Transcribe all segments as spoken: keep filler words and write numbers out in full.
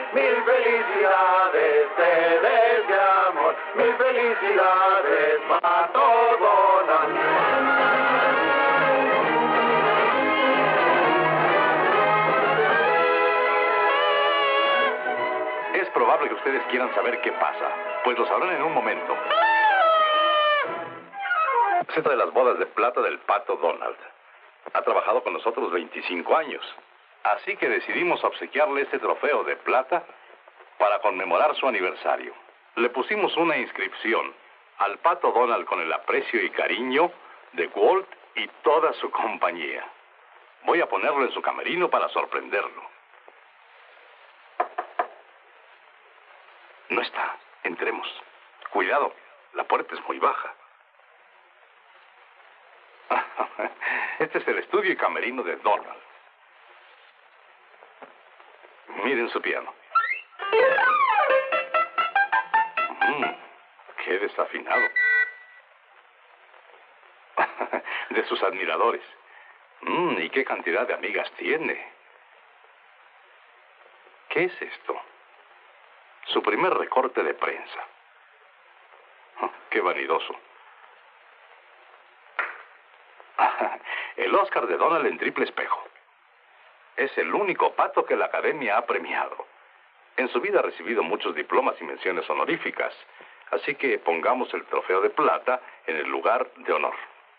mil felicidades te deseamos, mil felicidades, Pato Donald. Es probable que ustedes quieran saber qué pasa, pues lo sabrán en un momento. Se trata de las bodas de plata del Pato Donald. Ha trabajado con nosotros veinticinco años. Así que decidimos obsequiarle este trofeo de plata para conmemorar su aniversario. Le pusimos una inscripción al Pato Donald con el aprecio y cariño de Walt y toda su compañía. Voy a ponerlo en su camerino para sorprenderlo. No está. Entremos. Cuidado, la puerta es muy baja. Este es el estudio y camerino de Donald. Miren su piano. Mm, ¡Qué desafinado! De sus admiradores. Mm, ¿Y qué cantidad de amigas tiene? ¿Qué es esto? Su primer recorte de prensa. Oh, ¡qué vanidoso! El Oscar de Donald en triple espejo. Es el único pato que la Academia ha premiado. En su vida ha recibido muchos diplomas y menciones honoríficas, así que pongamos el trofeo de plata en el lugar de honor.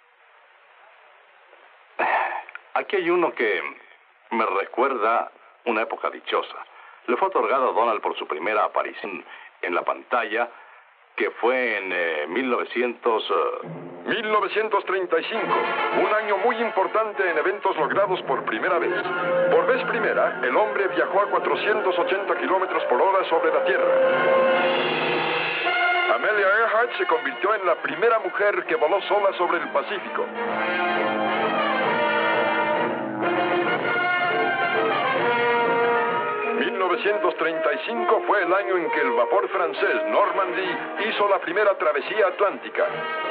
Aquí hay uno que me recuerda una época dichosa. Le fue otorgado a Donald por su primera aparición en la pantalla, que fue en eh, mil novecientos treinta y cinco, un año muy importante en eventos logrados por primera vez. Por vez primera, el hombre viajó a cuatrocientos ochenta kilómetros por hora sobre la Tierra. Amelia Earhart se convirtió en la primera mujer que voló sola sobre el Pacífico. mil novecientos treinta y cinco fue el año en que el vapor francés Normandy hizo la primera travesía atlántica.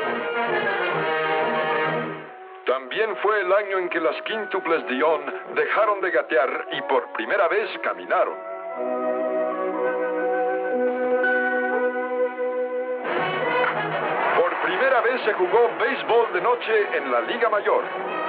También fue el año en que las quíntuples Dion dejaron de gatear y por primera vez caminaron. Por primera vez se jugó béisbol de noche en la Liga Mayor.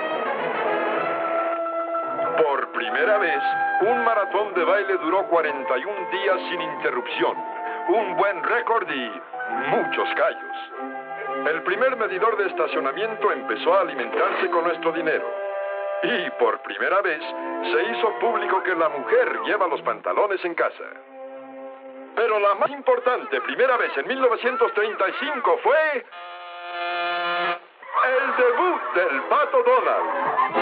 Por primera vez, un maratón de baile duró cuarenta y un días sin interrupción. Un buen récord y muchos callos. El primer medidor de estacionamiento empezó a alimentarse con nuestro dinero. Y por primera vez, se hizo público que la mujer lleva los pantalones en casa. Pero la más importante primera vez en mil novecientos treinta y cinco fue... el debut del Pato Donald.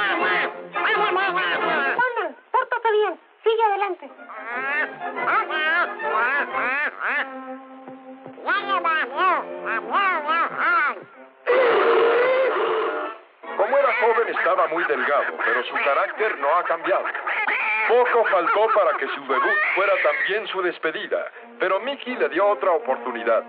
Donald, pórtate bien. Sigue adelante. Como era joven, estaba muy delgado, pero su carácter no ha cambiado. Poco faltó para que su debut fuera también su despedida, pero Mickey le dio otra oportunidad.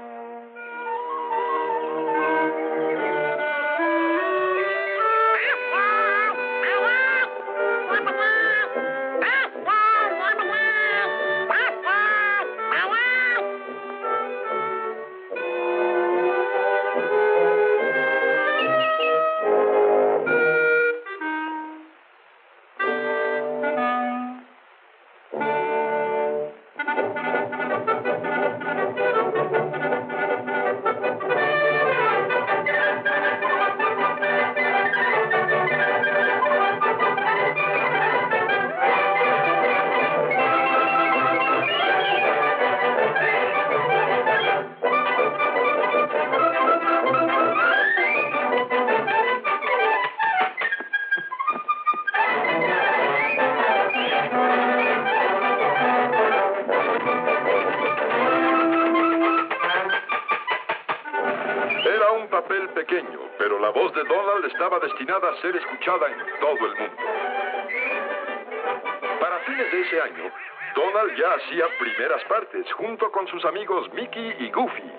Pequeño, pero la voz de Donald estaba destinada a ser escuchada en todo el mundo. Para fines de ese año, Donald ya hacía primeras partes junto con sus amigos Mickey y Goofy.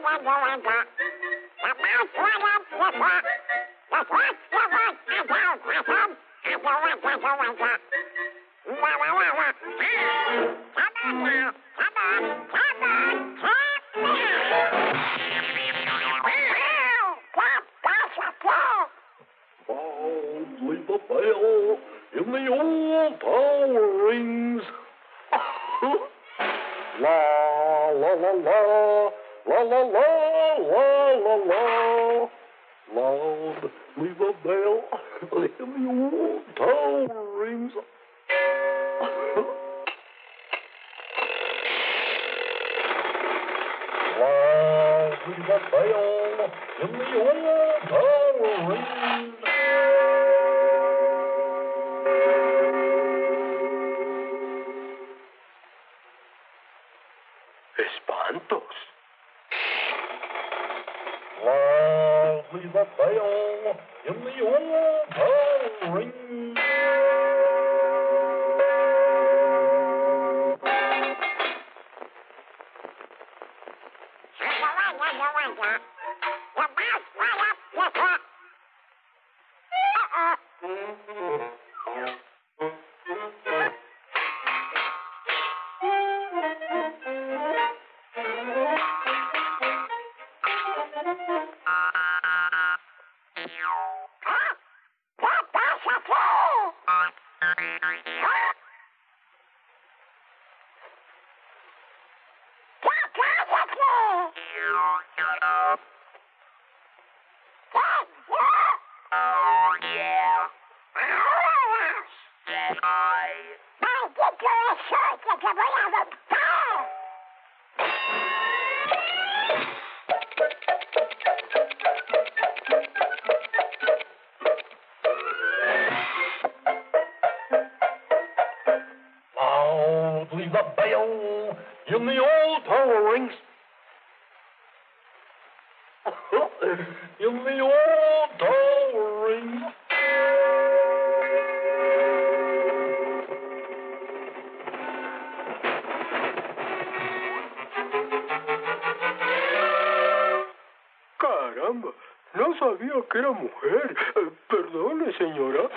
Espantos. Loudly the bell in the old town rings. Loudly the bell in the old tower rings. In the old tower rings. Caramba, no sabía que era mujer. Eh, perdone, señora.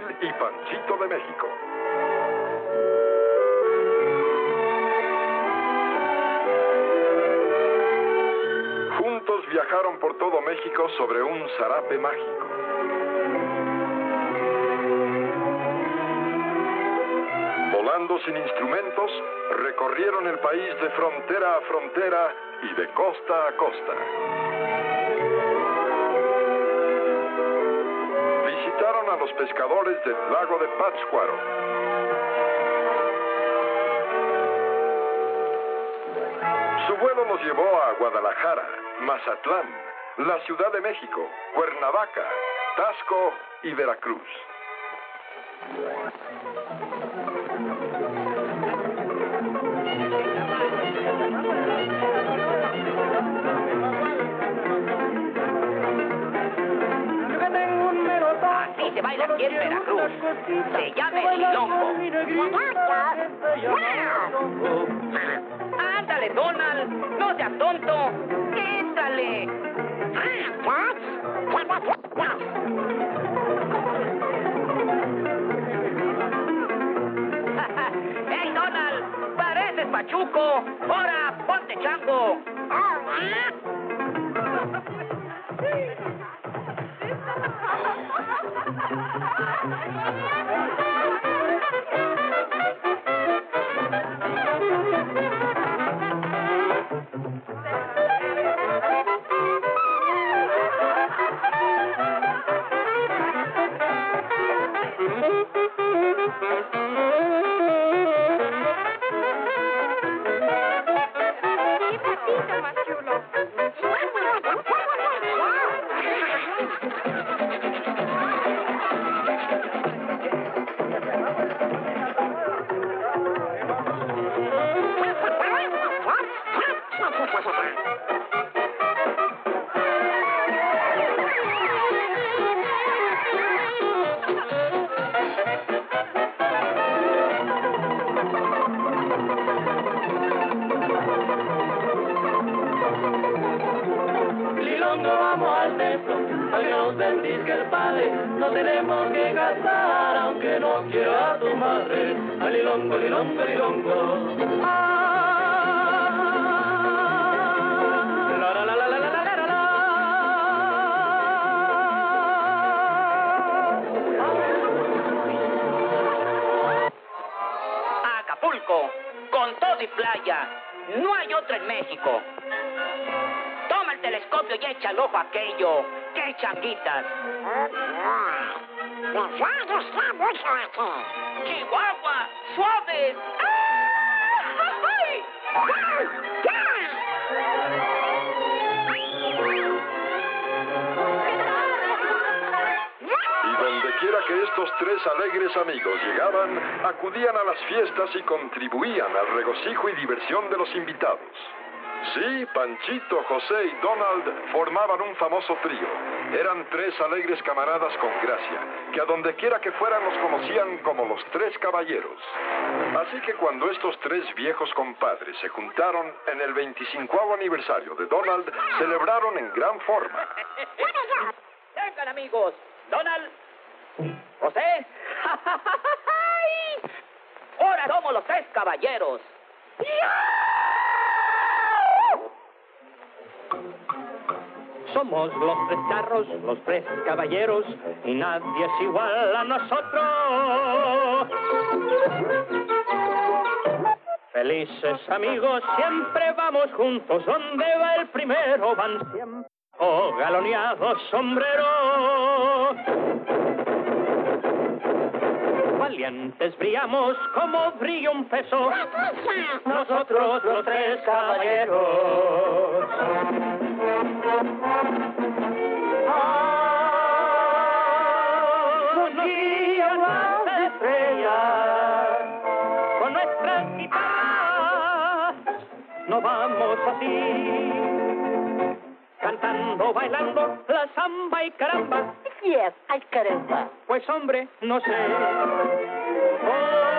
y Panchito de México. Juntos viajaron por todo México sobre un zarape mágico. Volando sin instrumentos, recorrieron el país de frontera a frontera y de costa a costa. Visitaron a los pescadores del lago de Pátzcuaro. Su vuelo los llevó a Guadalajara, Mazatlán, la Ciudad de México, Cuernavaca, Tasco y Veracruz. Así se baila aquí en Veracruz. Se llama el lilongo. Ándale, Donald. No seas tonto. Éntrale. ¡Hey, Donald! ¡Pareces pachuco! ¡Ahora, ponte chango! No tenemos que casar, aunque no quiera tu madre. Alilongo, alilongo, alilongo. Ah, la, la, la, la, la, la, la, la, la. Acapulco, con todo y playa. No hay otra en México. Toma el telescopio y echa el ojo a aquello. ¡Qué changuitas! ¡Les va a gustar mucho aquí! ¡Chihuahua! ¡Suaves! ¡Ay! Y donde quiera que estos tres alegres amigos llegaban, acudían a las fiestas y contribuían al regocijo y diversión de los invitados. Sí, Panchito, José y Donald formaban un famoso trío. Eran tres alegres camaradas con gracia, que a donde quiera que fueran los conocían como los Tres Caballeros. Así que cuando estos tres viejos compadres se juntaron en el veinticincuavo aniversario de Donald, celebraron en gran forma. Vengan, amigos. Donald, José. Ahora somos los Tres Caballeros. Somos los tres charros, los tres caballeros, y nadie es igual a nosotros. Felices amigos, siempre vamos juntos, donde va el primero van siempre, oh, galoneados sombreros. Valientes brillamos como brilla un peso, nosotros los tres caballeros. Ah, nos guían las estrellas con nuestras guitarras, nos vamos así, cantando, bailando la samba y caramba. Sí es, ay caramba. Pues hombre, no sé. Oh,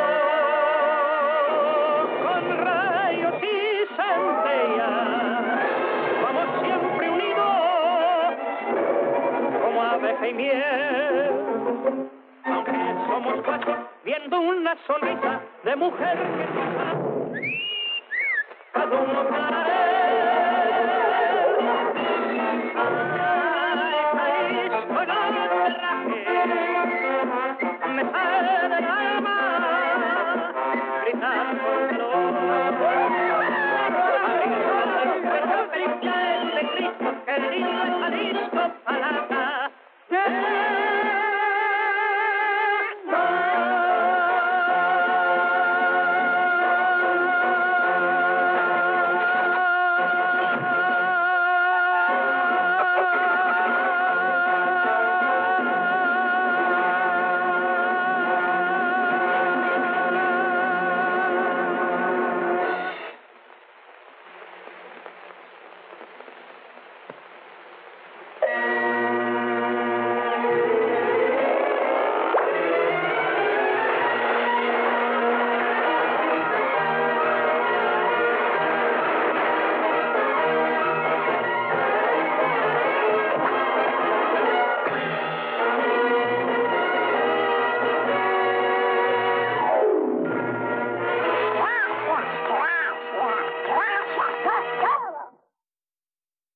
con rayos y centellas vamos siempre unidos como abeja y miel, aunque viendo una sonrisa de mujer que pasa. Cada uno cae. Ay, país con el traje.